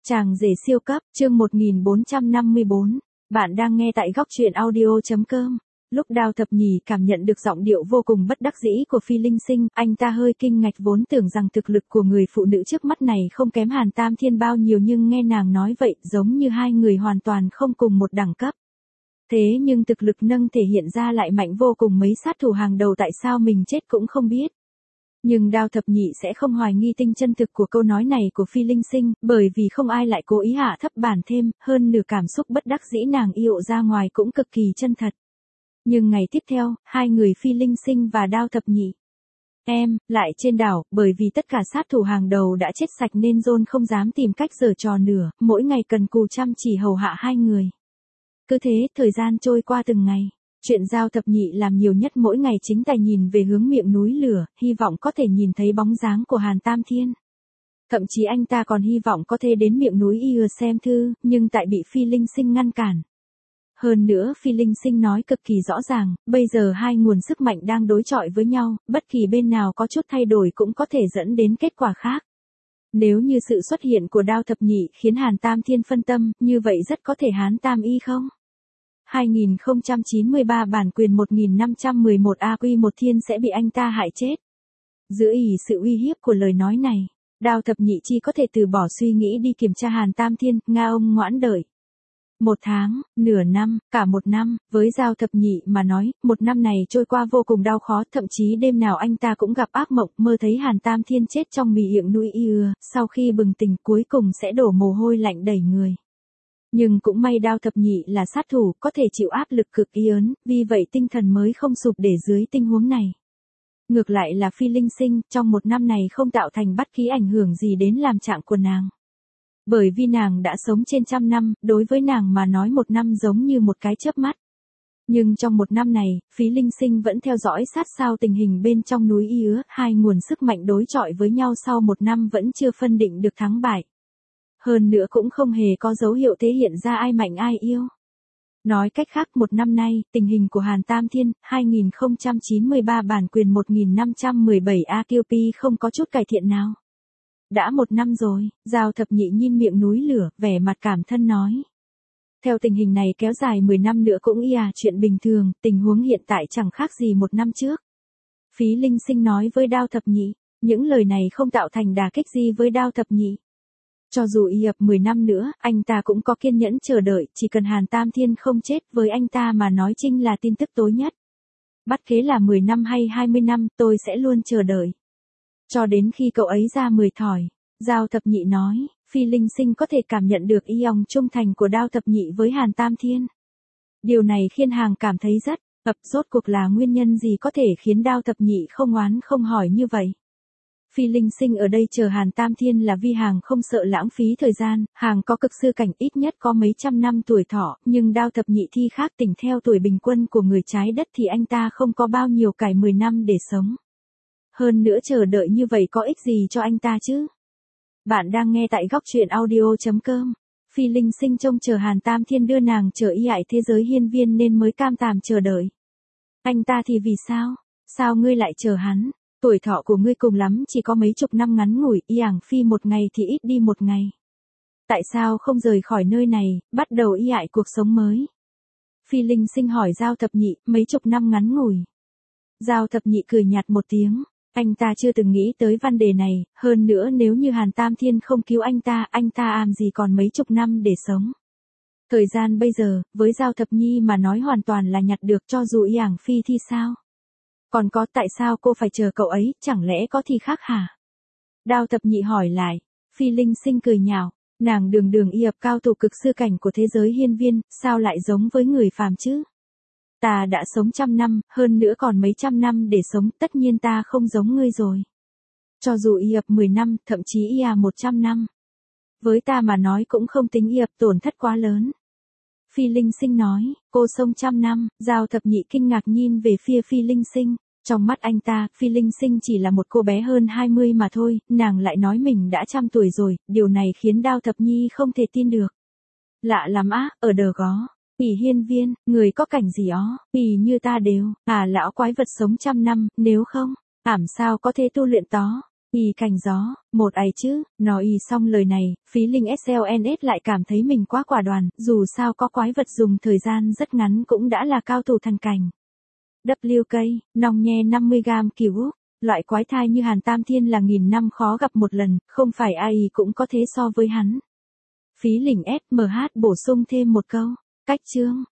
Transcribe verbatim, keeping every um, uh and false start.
Chàng rể siêu cấp, chương một nghìn bốn trăm năm mươi bốn. Bạn đang nghe tại góc truyện audio.com. Lúc Đao Thập Nhị cảm nhận được giọng điệu vô cùng bất đắc dĩ của Phi Linh Sinh, anh ta hơi kinh ngạc, vốn tưởng rằng thực lực của người phụ nữ trước mắt này không kém Hàn Tam Thiên bao nhiêu, nhưng nghe nàng nói vậy giống như hai người hoàn toàn không cùng một đẳng cấp. Thế nhưng thực lực nâng thể hiện ra lại mạnh vô cùng, mấy sát thủ hàng đầu tại sao mình chết cũng không biết. Nhưng Đao Thập Nhị sẽ không hoài nghi tinh chân thực của câu nói này của Phi Linh Sinh, bởi vì không ai lại cố ý hạ thấp bản thêm, hơn nửa cảm xúc bất đắc dĩ nàng yệu ra ngoài cũng cực kỳ chân thật. Nhưng ngày tiếp theo, hai người Phi Linh Sinh và Đao Thập Nhị em lại trên đảo, bởi vì tất cả sát thủ hàng đầu đã chết sạch nên John không dám tìm cách giở trò nữa, mỗi ngày cần cù chăm chỉ hầu hạ hai người. Cứ thế, thời gian trôi qua từng ngày. Chuyện Dao Thập Nhị làm nhiều nhất mỗi ngày chính là nhìn về hướng miệng núi lửa, hy vọng có thể nhìn thấy bóng dáng của Hàn Tam Thiên. Thậm chí anh ta còn hy vọng có thể đến miệng núi Ia xem thư, nhưng tại bị Phi Linh Sinh ngăn cản. Hơn nữa Phi Linh Sinh nói cực kỳ rõ ràng, bây giờ hai nguồn sức mạnh đang đối chọi với nhau, bất kỳ bên nào có chút thay đổi cũng có thể dẫn đến kết quả khác. Nếu như sự xuất hiện của Đao Thập Nhị khiến Hàn Tam Thiên phân tâm, như vậy rất có thể Hán Tam Y không? hai nghìn không trăm chín mươi ba bản quyền một nghìn năm trăm mười một A Q một Thiên sẽ bị anh ta hại chết. Giữa ỷ sự uy hiếp của lời nói này, Đao Thập Nhị chi có thể từ bỏ suy nghĩ đi kiểm tra Hàn Tam Thiên, nga ông ngoãn đợi. Một tháng, nửa năm, cả một năm, với Dao Thập Nhị mà nói, một năm này trôi qua vô cùng đau khó, thậm chí đêm nào anh ta cũng gặp ác mộng, mơ thấy Hàn Tam Thiên chết trong mì miệng núi Ia, sau khi bừng tỉnh cuối cùng sẽ đổ mồ hôi lạnh đầy người. Nhưng cũng may Đao Thập Nhị là sát thủ, có thể chịu áp lực cực lớn, vì vậy tinh thần mới không sụp để dưới tình huống này. Ngược lại là Phi Linh Sinh, trong một năm này không tạo thành bất kỳ ảnh hưởng gì đến làm trạng của nàng. Bởi vì nàng đã sống trên trăm năm, đối với nàng mà nói một năm giống như một cái chớp mắt. Nhưng trong một năm này, Phi Linh Sinh vẫn theo dõi sát sao tình hình bên trong núi Ia, hai nguồn sức mạnh đối chọi với nhau sau một năm vẫn chưa phân định được thắng bại. Hơn nữa cũng không hề có dấu hiệu thể hiện ra ai mạnh ai yếu. Nói cách khác, một năm nay, tình hình của Hàn Tam Thiên, hai nghìn không trăm chín mươi ba bản quyền một nghìn năm trăm mười bảy A Q P không có chút cải thiện nào. Đã một năm rồi, Dao Thập Nhị nhìn miệng núi lửa, vẻ mặt cảm thân nói. Theo tình hình này kéo dài mười năm nữa cũng ia chuyện bình thường, tình huống hiện tại chẳng khác gì một năm trước. Phí Linh Sinh nói với Đao Thập Nhị, những lời này không tạo thành đả kích gì với Đao Thập Nhị. Cho dù y ập mười năm nữa, anh ta cũng có kiên nhẫn chờ đợi, chỉ cần Hàn Tam Thiên không chết, với anh ta mà nói chính là tin tức tối nhất. Bất kể là mười năm hay hai mươi năm, tôi sẽ luôn chờ đợi. Cho đến khi cậu ấy ra mười thỏi, Dao Thập Nhị nói, Phi Linh Sinh có thể cảm nhận được y ong trung thành của Đao Thập Nhị với Hàn Tam Thiên. Điều này khiến hàng cảm thấy rất ập, rốt cuộc là nguyên nhân gì có thể khiến Đao Thập Nhị không oán không hỏi như vậy. Phi Linh Sinh ở đây chờ Hàn Tam Thiên là vì hàng không sợ lãng phí thời gian, hàng có cực sư cảnh ít nhất có mấy trăm năm tuổi thọ, nhưng Đao Thập Nhị thi khác tỉnh theo tuổi bình quân của người trái đất thì anh ta không có bao nhiêu cải mười năm để sống. Hơn nữa chờ đợi như vậy có ích gì cho anh ta chứ? Bạn đang nghe tại góc truyện audio.com. Phi Linh Sinh trông chờ Hàn Tam Thiên đưa nàng trở y ải thế giới hiên viên nên mới cam tàm chờ đợi. Anh ta thì vì sao? Sao ngươi lại chờ hắn? Tuổi thọ của ngươi cùng lắm chỉ có mấy chục năm ngắn ngủi, y ảng phi một ngày thì ít đi một ngày. Tại sao không rời khỏi nơi này, bắt đầu y ải cuộc sống mới? Phi Linh Sinh hỏi Dao Thập Nhị, mấy chục năm ngắn ngủi. Dao Thập Nhị cười nhạt một tiếng, anh ta chưa từng nghĩ tới vấn đề này, hơn nữa nếu như Hàn Tam Thiên không cứu anh ta, anh ta làm gì còn mấy chục năm để sống. Thời gian bây giờ, với Dao Thập Nhi mà nói hoàn toàn là nhặt được, cho dù y ảng phi thì sao? Còn có tại sao cô phải chờ cậu ấy, chẳng lẽ có thì khác hả? Đao Thập Nhị hỏi lại. Phi Linh Sinh cười nhạo, nàng đường đường y ập cao thủ cực sư cảnh của thế giới hiên viên, sao lại giống với người phàm chứ? Ta đã sống trăm năm, hơn nữa còn mấy trăm năm để sống, tất nhiên ta không giống ngươi rồi. Cho dù y ập mười năm, thậm chí y à một trăm năm. Với ta mà nói cũng không tính y ập tổn thất quá lớn. Phi Linh Sinh nói, cô sống trăm năm, Dao Thập Nhị kinh ngạc nhìn về phía Phi Linh Sinh. Trong mắt anh ta, Phi Linh Sinh chỉ là một cô bé hơn hai mươi mà thôi, nàng lại nói mình đã trăm tuổi rồi, điều này khiến Đao Thập Nhi không thể tin được. Lạ lắm á, ở đờ gó, ỷ hiên viên, người có cảnh gì ó, ỷ như ta đều, à lão quái vật sống trăm năm, nếu không, ảm sao có thể tu luyện tó. Y cành gió, một ấy chứ, nói y xong lời này, Phí Linh ét lờ en ét lại cảm thấy mình quá quả đoan, dù sao có quái vật dùng thời gian rất ngắn cũng đã là cao thủ thần cảnh. vê ca, nòng nhe năm mươi gam kiều úp, loại quái thai như Hàn Tam Thiên là nghìn năm khó gặp một lần, không phải ai cũng có thế so với hắn. Phí Linh ét em hát bổ sung thêm một câu, cách chương.